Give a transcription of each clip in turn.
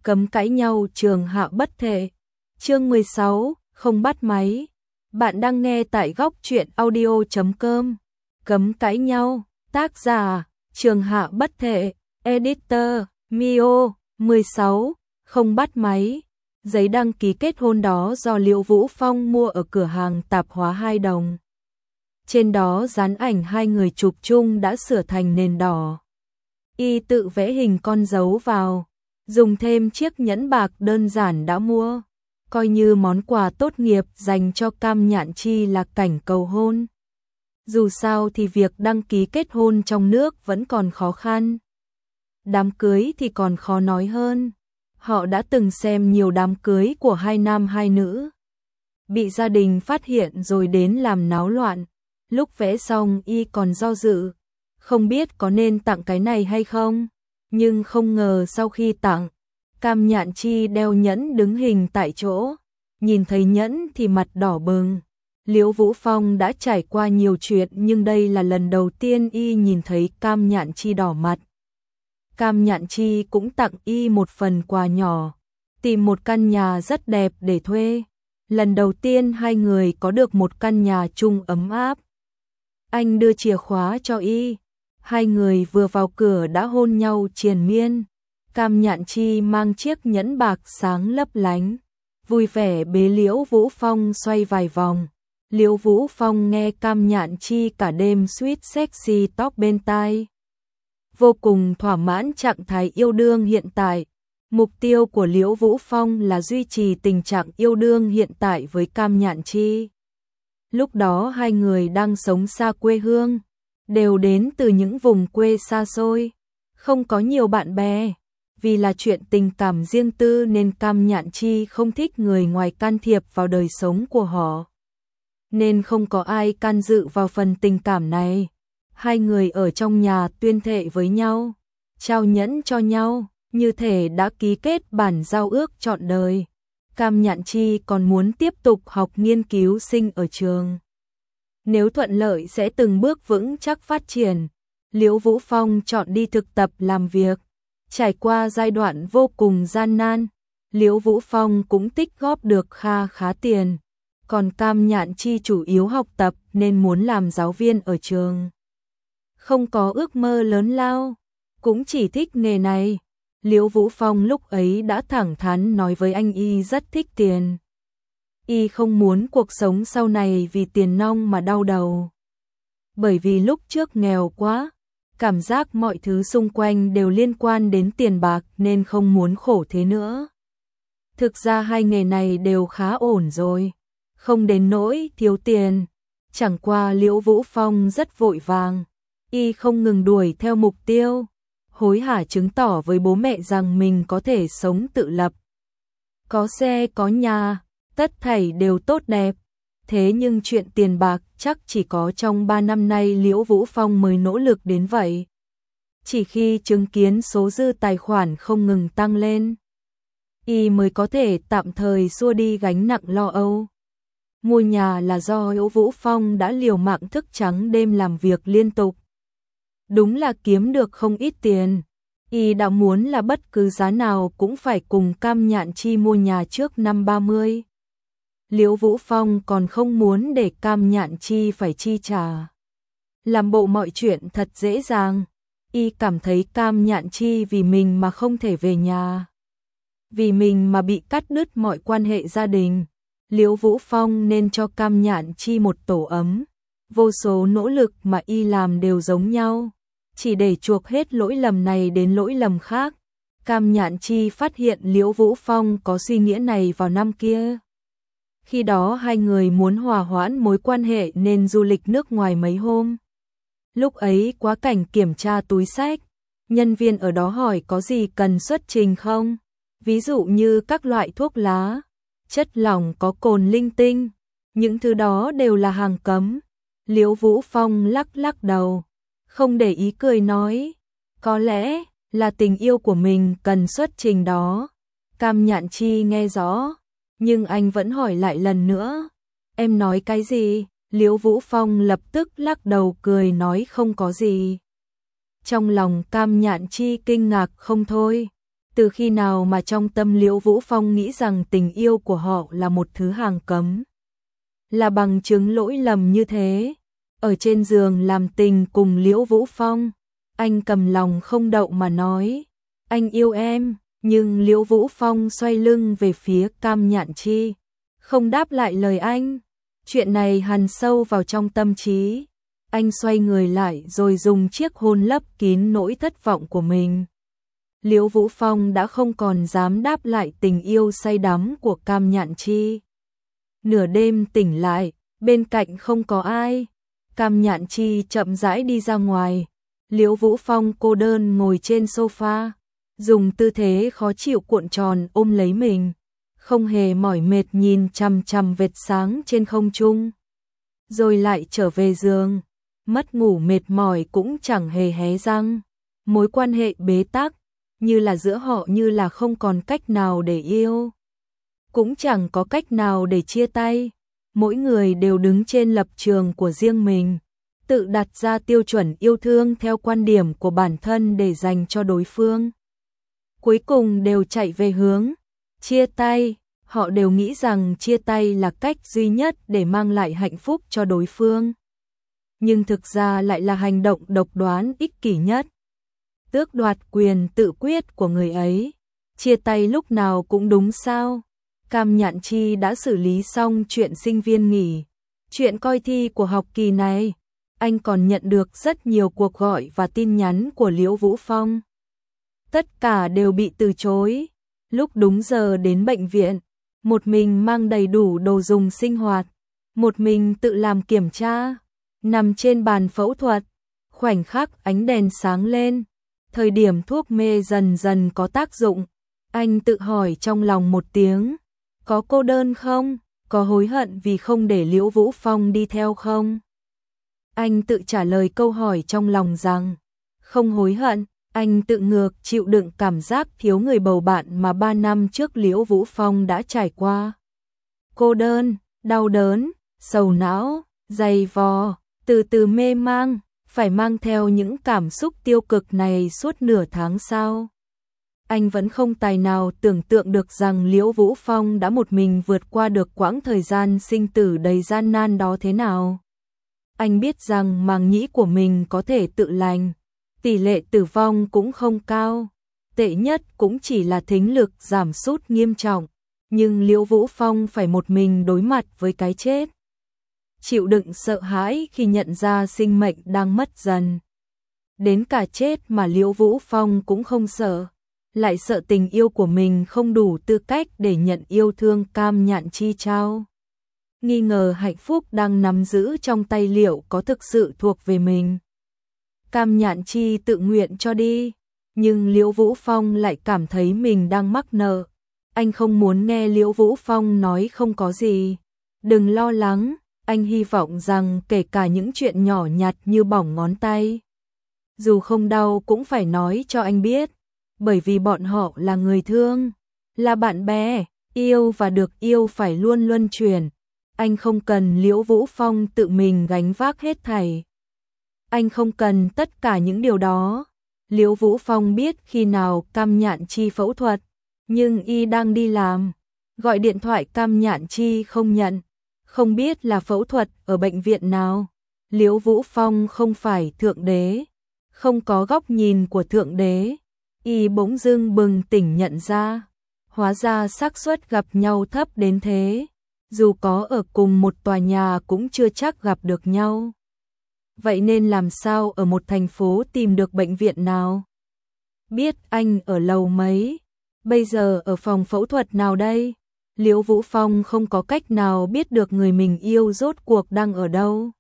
cấm cãi nhau trường hạ bất thể. Chương 16, không bắt máy. Bạn đang nghe tại góc truyện audio.com. Cấm cãi nhau, tác giả, trường hạ bất thể, editor, Mio. 16, không bắt máy. Giấy đăng ký kết hôn đó do Liễu Vũ Phong mua ở cửa hàng tạp hóa 2 đồng. Trên đó dán ảnh hai người chụp chung đã sửa thành nền đỏ. Y tự vẽ hình con dấu vào, dùng thêm chiếc nhẫn bạc đơn giản đã mua, coi như món quà tốt nghiệp dành cho Cam Nhạn Chi là cảnh cầu hôn. Dù sao thì việc đăng ký kết hôn trong nước vẫn còn khó khăn. Đám cưới thì còn khó nói hơn. Họ đã từng xem nhiều đám cưới của hai nam hai nữ. Bị gia đình phát hiện rồi đến làm náo loạn. Lúc vẽ xong y còn do dự, không biết có nên tặng cái này hay không. Nhưng không ngờ sau khi tặng, Cam Nhạn Chi đeo nhẫn đứng hình tại chỗ. Nhìn thấy nhẫn thì mặt đỏ bừng. Liễu Vũ Phong đã trải qua nhiều chuyện nhưng đây là lần đầu tiên y nhìn thấy Cam Nhạn Chi đỏ mặt. Cam Nhạn Chi cũng tặng y một phần quà nhỏ, tìm một căn nhà rất đẹp để thuê. Lần đầu tiên hai người có được một căn nhà chung ấm áp. Anh đưa chìa khóa cho y. Hai người vừa vào cửa đã hôn nhau triền miên. Cam Nhạn Chi mang chiếc nhẫn bạc sáng lấp lánh, vui vẻ bế Liễu Vũ Phong xoay vài vòng. Liễu Vũ Phong nghe Cam Nhạn Chi cả đêm sweet sexy talk bên tai. Vô cùng thỏa mãn trạng thái yêu đương hiện tại. Mục tiêu của Liễu Vũ Phong là duy trì tình trạng yêu đương hiện tại với Cam Nhạn Chi. Lúc đó hai người đang sống xa quê hương, đều đến từ những vùng quê xa xôi, không có nhiều bạn bè. Vì là chuyện tình cảm riêng tư nên Cam Nhạn Chi không thích người ngoài can thiệp vào đời sống của họ. Nên không có ai can dự vào phần tình cảm này. Hai người ở trong nhà tuyên thệ với nhau, trao nhẫn cho nhau, như thể đã ký kết bản giao ước trọn đời. Cam Nhạn Chi còn muốn tiếp tục học nghiên cứu sinh ở trường. Nếu thuận lợi sẽ từng bước vững chắc phát triển. Liễu Vũ Phong chọn đi thực tập làm việc. Trải qua giai đoạn vô cùng gian nan, Liễu Vũ Phong cũng tích góp được kha khá tiền. Còn Cam Nhạn Chi chủ yếu học tập nên muốn làm giáo viên ở trường. Không có ước mơ lớn lao, cũng chỉ thích nghề này. Liễu Vũ Phong lúc ấy đã thẳng thắn nói với anh y rất thích tiền. Y không muốn cuộc sống sau này vì tiền nong mà đau đầu. Bởi vì lúc trước nghèo quá, cảm giác mọi thứ xung quanh đều liên quan đến tiền bạc nên không muốn khổ thế nữa. Thực ra hai nghề này đều khá ổn rồi, không đến nỗi thiếu tiền. Chẳng qua Liễu Vũ Phong rất vội vàng, y không ngừng đuổi theo mục tiêu, hối hả chứng tỏ với bố mẹ rằng mình có thể sống tự lập. Có xe có nhà, tất thảy đều tốt đẹp. Thế nhưng chuyện tiền bạc chắc chỉ có trong 3 năm nay Liễu Vũ Phong mới nỗ lực đến vậy. Chỉ khi chứng kiến số dư tài khoản không ngừng tăng lên, y mới có thể tạm thời xua đi gánh nặng lo âu. Mua nhà là do Liễu Vũ Phong đã liều mạng thức trắng đêm làm việc liên tục. Đúng là kiếm được không ít tiền. Y đã muốn là bất cứ giá nào cũng phải cùng Cam Nhạn Chi mua nhà trước năm 30. Liễu Vũ Phong còn không muốn để Cam Nhạn Chi phải chi trả. Làm bộ mọi chuyện thật dễ dàng. Y cảm thấy Cam Nhạn Chi vì mình mà không thể về nhà, vì mình mà bị cắt đứt mọi quan hệ gia đình. Liễu Vũ Phong nên cho Cam Nhạn Chi một tổ ấm. Vô số nỗ lực mà y làm đều giống nhau, chỉ để chuộc hết lỗi lầm này đến lỗi lầm khác. Cam Nhạn Chi phát hiện Liễu Vũ Phong có suy nghĩ này vào năm kia. Khi đó hai người muốn hòa hoãn mối quan hệ nên du lịch nước ngoài mấy hôm. Lúc ấy quá cảnh kiểm tra túi xách, nhân viên ở đó hỏi có gì cần xuất trình không? Ví dụ như các loại thuốc lá, chất lỏng có cồn linh tinh, những thứ đó đều là hàng cấm. Liễu Vũ Phong lắc lắc đầu, không để ý cười nói, có lẽ là tình yêu của mình cần xuất trình đó. Cam Nhạn Chi nghe rõ, nhưng anh vẫn hỏi lại lần nữa, em nói cái gì? Liễu Vũ Phong lập tức lắc đầu cười nói không có gì. Trong lòng Cam Nhạn Chi kinh ngạc không thôi. Từ khi nào mà trong tâm Liễu Vũ Phong nghĩ rằng tình yêu của họ là một thứ hàng cấm, là bằng chứng lỗi lầm như thế. Ở trên giường làm tình cùng Liễu Vũ Phong, anh cầm lòng không đậu mà nói, anh yêu em, nhưng Liễu Vũ Phong xoay lưng về phía Cam Nhạn Chi, không đáp lại lời anh. Chuyện này hằn sâu vào trong tâm trí. Anh xoay người lại rồi dùng chiếc hôn lấp kín nỗi thất vọng của mình. Liễu Vũ Phong đã không còn dám đáp lại tình yêu say đắm của Cam Nhạn Chi. Nửa đêm tỉnh lại, bên cạnh không có ai. Cam Nhạn Chi chậm rãi đi ra ngoài. Liễu Vũ Phong cô đơn ngồi trên sofa, dùng tư thế khó chịu cuộn tròn ôm lấy mình, không hề mỏi mệt nhìn chằm chằm vệt sáng trên không trung. Rồi lại trở về giường, mất ngủ mệt mỏi cũng chẳng hề hé răng. Mối quan hệ bế tắc, như là giữa họ như là không còn cách nào để yêu, cũng chẳng có cách nào để chia tay. Mỗi người đều đứng trên lập trường của riêng mình, tự đặt ra tiêu chuẩn yêu thương theo quan điểm của bản thân để dành cho đối phương. Cuối cùng đều chạy về hướng chia tay. Họ đều nghĩ rằng chia tay là cách duy nhất để mang lại hạnh phúc cho đối phương. Nhưng thực ra lại là hành động độc đoán ích kỷ nhất, tước đoạt quyền tự quyết của người ấy. Chia tay lúc nào cũng đúng sao? Cam Nhạn Chi đã xử lý xong chuyện sinh viên nghỉ, chuyện coi thi của học kỳ này. Anh còn nhận được rất nhiều cuộc gọi và tin nhắn của Liễu Vũ Phong. Tất cả đều bị từ chối. Lúc đúng giờ đến bệnh viện, một mình mang đầy đủ đồ dùng sinh hoạt, một mình tự làm kiểm tra, nằm trên bàn phẫu thuật. Khoảnh khắc ánh đèn sáng lên, thời điểm thuốc mê dần dần có tác dụng, anh tự hỏi trong lòng một tiếng, có cô đơn không? Có hối hận vì không để Liễu Vũ Phong đi theo không? Anh tự trả lời câu hỏi trong lòng rằng, không hối hận. Anh tự ngược chịu đựng cảm giác thiếu người bầu bạn mà 3 năm trước Liễu Vũ Phong đã trải qua. Cô đơn, đau đớn, sầu não, dày vò, từ từ mê mang, phải mang theo những cảm xúc tiêu cực này suốt nửa tháng sau. Anh vẫn không tài nào tưởng tượng được rằng Liễu Vũ Phong đã một mình vượt qua được quãng thời gian sinh tử đầy gian nan đó thế nào. Anh biết rằng màng nhĩ của mình có thể tự lành, tỷ lệ tử vong cũng không cao, tệ nhất cũng chỉ là thính lực giảm sút nghiêm trọng, nhưng Liễu Vũ Phong phải một mình đối mặt với cái chết. Chịu đựng sợ hãi khi nhận ra sinh mệnh đang mất dần. Đến cả chết mà Liễu Vũ Phong cũng không sợ, lại sợ tình yêu của mình không đủ tư cách để nhận yêu thương Cam Nhạn Chi trao. Nghi ngờ hạnh phúc đang nắm giữ trong tay liệu có thực sự thuộc về mình. Cam Nhạn Chi tự nguyện cho đi, nhưng Liễu Vũ Phong lại cảm thấy mình đang mắc nợ. Anh không muốn nghe Liễu Vũ Phong nói không có gì. Đừng lo lắng, anh hy vọng rằng kể cả những chuyện nhỏ nhặt như bỏng ngón tay, dù không đau cũng phải nói cho anh biết, bởi vì bọn họ là người thương, là bạn bè, yêu và được yêu phải luôn luân chuyển. Anh không cần Liễu Vũ Phong tự mình gánh vác hết thảy. Anh không cần tất cả những điều đó. Liễu Vũ Phong biết khi nào Cam Nhạn Chi phẫu thuật, nhưng y đang đi làm. Gọi điện thoại Cam Nhạn Chi không nhận, không biết là phẫu thuật ở bệnh viện nào. Liễu Vũ Phong không phải thượng đế, không có góc nhìn của thượng đế. Y bỗng dưng bừng tỉnh nhận ra, hóa ra xác suất gặp nhau thấp đến thế, dù có ở cùng một tòa nhà cũng chưa chắc gặp được nhau. Vậy nên làm sao ở một thành phố tìm được bệnh viện nào? Biết anh ở lầu mấy, bây giờ ở phòng phẫu thuật nào đây? Liễu Vũ Phong không có cách nào biết được người mình yêu rốt cuộc đang ở đâu.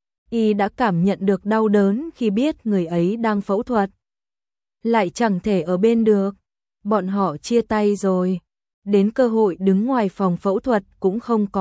Y đã cảm nhận được đau đớn khi biết người ấy đang phẫu thuật, lại chẳng thể ở bên được. Bọn họ chia tay rồi, đến cơ hội đứng ngoài phòng phẫu thuật cũng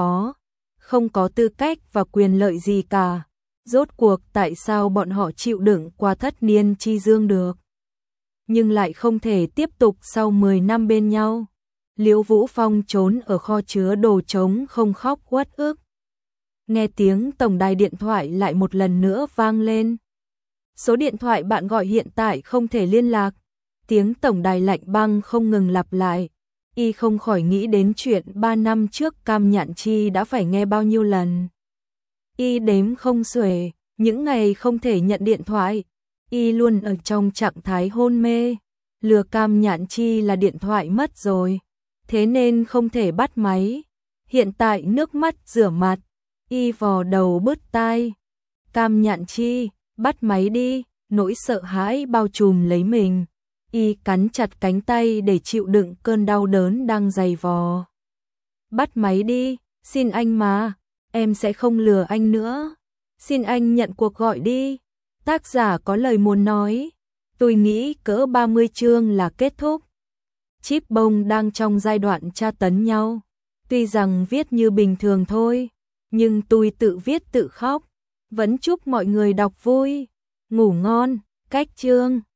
không có tư cách và quyền lợi gì cả. Rốt cuộc tại sao bọn họ chịu đựng qua thất niên chi dương được, nhưng lại không thể tiếp tục sau 10 năm bên nhau. Liễu Vũ Phong trốn ở kho chứa đồ trống không khóc uất ức. Nghe tiếng tổng đài điện thoại lại một lần nữa vang lên. Số điện thoại bạn gọi hiện tại không thể liên lạc. Tiếng tổng đài lạnh băng không ngừng lặp lại. Y không khỏi nghĩ đến chuyện 3 năm trước Cam Nhạn Chi đã phải nghe bao nhiêu lần. Y đếm không xuể, những ngày không thể nhận điện thoại. Y luôn ở trong trạng thái hôn mê. Lừa Cam Nhạn Chi là điện thoại mất rồi, thế nên không thể bắt máy. Hiện tại nước mắt rửa mặt, Y vò đầu bứt tai. Cam Nhạn Chi, bắt máy đi, nỗi sợ hãi bao trùm lấy mình. Y cắn chặt cánh tay để chịu đựng cơn đau đớn đang dày vò. Bắt máy đi, xin anh mà, em sẽ không lừa anh nữa. Xin anh nhận cuộc gọi đi. Tác giả có lời muốn nói. Tôi nghĩ cỡ 30 chương là kết thúc. Chip bông đang trong giai đoạn tra tấn nhau. Tuy rằng viết như bình thường thôi, nhưng tôi tự viết tự khóc. Vẫn chúc mọi người đọc vui. Ngủ ngon, cách chương.